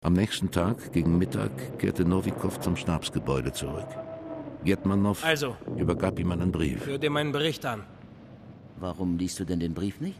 Am nächsten Tag, gegen Mittag, kehrte Nowikow zum Stabsgebäude zurück. Getmanow übergab ihm einen Brief. Hör dir meinen Bericht an. Warum liest du denn den Brief nicht?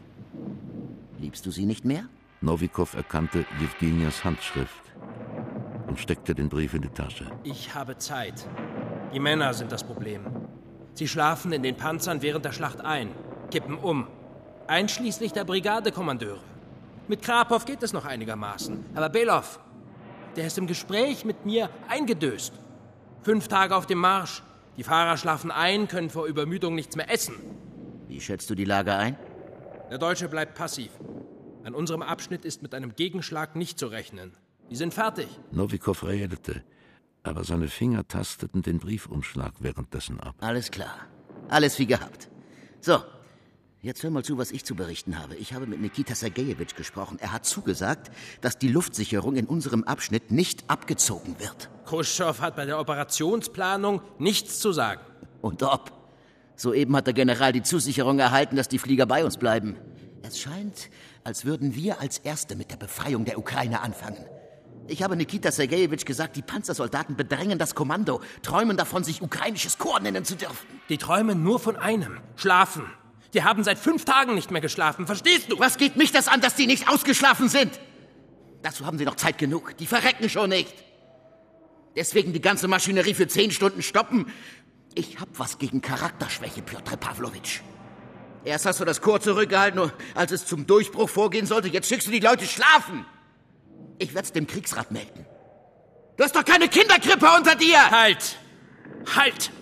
Liebst du sie nicht mehr? Nowikow erkannte Jewgenias Handschrift und steckte den Brief in die Tasche. Ich habe Zeit. Die Männer sind das Problem. Sie schlafen in den Panzern während der Schlacht ein, kippen um. Einschließlich der Brigadekommandeure. Mit Krapow geht es noch einigermaßen. Aber Below, der ist im Gespräch mit mir eingedöst. 5 Tage auf dem Marsch. Die Fahrer schlafen ein, können vor Übermüdung nichts mehr essen. Wie schätzt du die Lage ein? Der Deutsche bleibt passiv. An unserem Abschnitt ist mit einem Gegenschlag nicht zu rechnen. Die sind fertig. Nowikow redete, aber seine Finger tasteten den Briefumschlag währenddessen ab. Alles klar. Alles wie gehabt. So, jetzt hör mal zu, was ich zu berichten habe. Ich habe mit Nikita Sergejewitsch gesprochen. Er hat zugesagt, dass die Luftsicherung in unserem Abschnitt nicht abgezogen wird. Khrushchev hat bei der Operationsplanung nichts zu sagen. Und ob? Soeben hat der General die Zusicherung erhalten, dass die Flieger bei uns bleiben. Es scheint, als würden wir als Erste mit der Befreiung der Ukraine anfangen. Ich habe Nikita Sergejewitsch gesagt, die Panzersoldaten bedrängen das Kommando, träumen davon, sich ukrainisches Korps nennen zu dürfen. Die träumen nur von einem: Schlafen. Die haben seit 5 Tagen nicht mehr geschlafen, verstehst du? Was geht mich das an, dass die nicht ausgeschlafen sind? Dazu haben sie noch Zeit genug. Die verrecken schon nicht. Deswegen die ganze Maschinerie für 10 Stunden stoppen. Ich hab was gegen Charakterschwäche, Pjotr Pawlowitsch. Erst hast du das Korps zurückgehalten, als es zum Durchbruch vorgehen sollte. Jetzt schickst du die Leute schlafen. Ich werd's dem Kriegsrat melden. Du hast doch keine Kinderkrippe unter dir! Halt! Halt!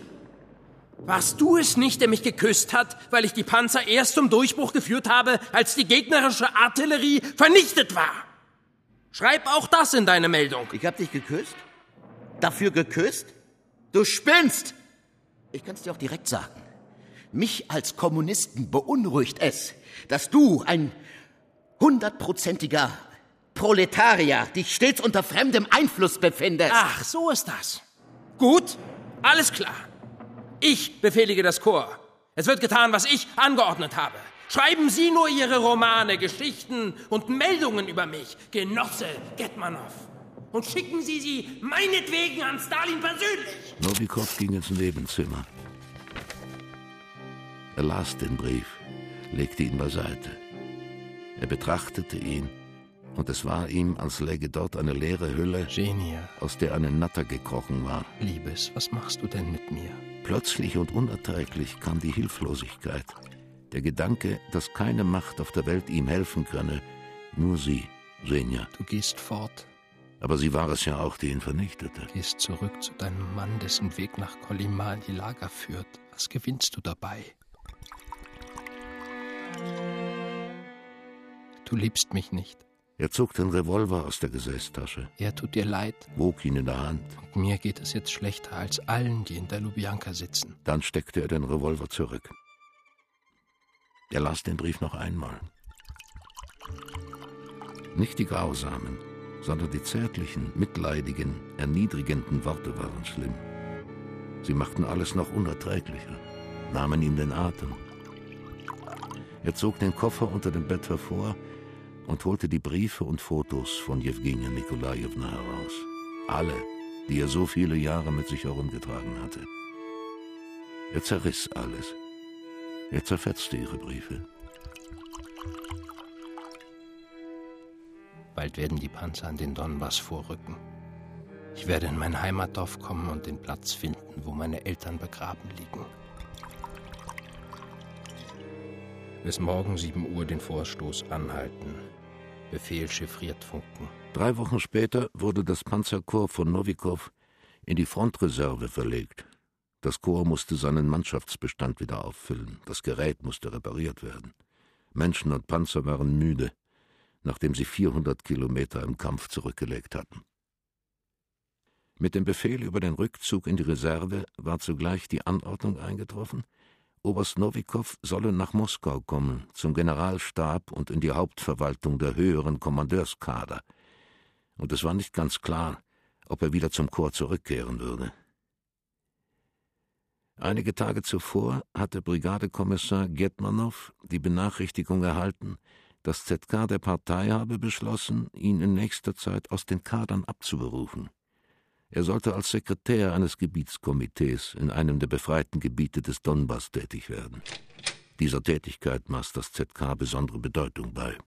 Warst du es nicht, der mich geküsst hat, weil ich die Panzer erst zum Durchbruch geführt habe, als die gegnerische Artillerie vernichtet war? Schreib auch das in deine Meldung. Ich hab dich geküsst? Dafür geküsst? Du spinnst! Ich kann's dir auch direkt sagen. Mich als Kommunisten beunruhigt es, dass du, ein 100%iger Proletarier, dich stets unter fremdem Einfluss befindest. Ach, so ist das. Gut, alles klar. Ich befehlige das Korps. Es wird getan, was ich angeordnet habe. Schreiben Sie nur Ihre Romane, Geschichten und Meldungen über mich, Genosse Getmanow. Und schicken Sie sie meinetwegen an Stalin persönlich. Nowikow ging ins Nebenzimmer. Er las den Brief, legte ihn beiseite. Er betrachtete ihn, und es war ihm, als läge dort eine leere Hülle, Genia, aus der eine Natter gekrochen war. Liebes, was machst du denn mit mir? Plötzlich und unerträglich kam die Hilflosigkeit. Der Gedanke, dass keine Macht auf der Welt ihm helfen könne, nur sie, Genia. Du gehst fort. Aber sie war es ja auch, die ihn vernichtete. Gehst zurück zu deinem Mann, dessen Weg nach Kolimani Lager führt. Was gewinnst du dabei? Du liebst mich nicht. Er zog den Revolver aus der Gesäßtasche. Er tut dir leid. Wog ihn in der Hand. Und mir geht es jetzt schlechter als allen, die in der Lubjanka sitzen. Dann steckte er den Revolver zurück. Er las den Brief noch einmal. Nicht die grausamen, sondern die zärtlichen, mitleidigen, erniedrigenden Worte waren schlimm. Sie machten alles noch unerträglicher, nahmen ihm den Atem. Er zog den Koffer unter dem Bett hervor und holte die Briefe und Fotos von Jewgenia Nikolajewna heraus. Alle, die er so viele Jahre mit sich herumgetragen hatte. Er zerriss alles. Er zerfetzte ihre Briefe. Bald werden die Panzer an den Donbass vorrücken. Ich werde in mein Heimatdorf kommen und den Platz finden, wo meine Eltern begraben liegen. Bis morgen 7 Uhr den Vorstoß anhalten. Befehl chiffriert funken. 3 Wochen später wurde das Panzerkorps von Nowikow in die Frontreserve verlegt. Das Korps musste seinen Mannschaftsbestand wieder auffüllen. Das Gerät musste repariert werden. Menschen und Panzer waren müde, nachdem sie 400 Kilometer im Kampf zurückgelegt hatten. Mit dem Befehl über den Rückzug in die Reserve war zugleich die Anordnung eingetroffen, Oberst Nowikow solle nach Moskau kommen, zum Generalstab und in die Hauptverwaltung der höheren Kommandeurskader. Und es war nicht ganz klar, ob er wieder zum Korps zurückkehren würde. Einige Tage zuvor hatte Brigadekommissar Getmanow die Benachrichtigung erhalten, Das ZK der Partei habe beschlossen, ihn in nächster Zeit aus den Kadern abzuberufen. Er sollte als Sekretär eines Gebietskomitees in einem der befreiten Gebiete des Donbass tätig werden. Dieser Tätigkeit maß das ZK besondere Bedeutung bei.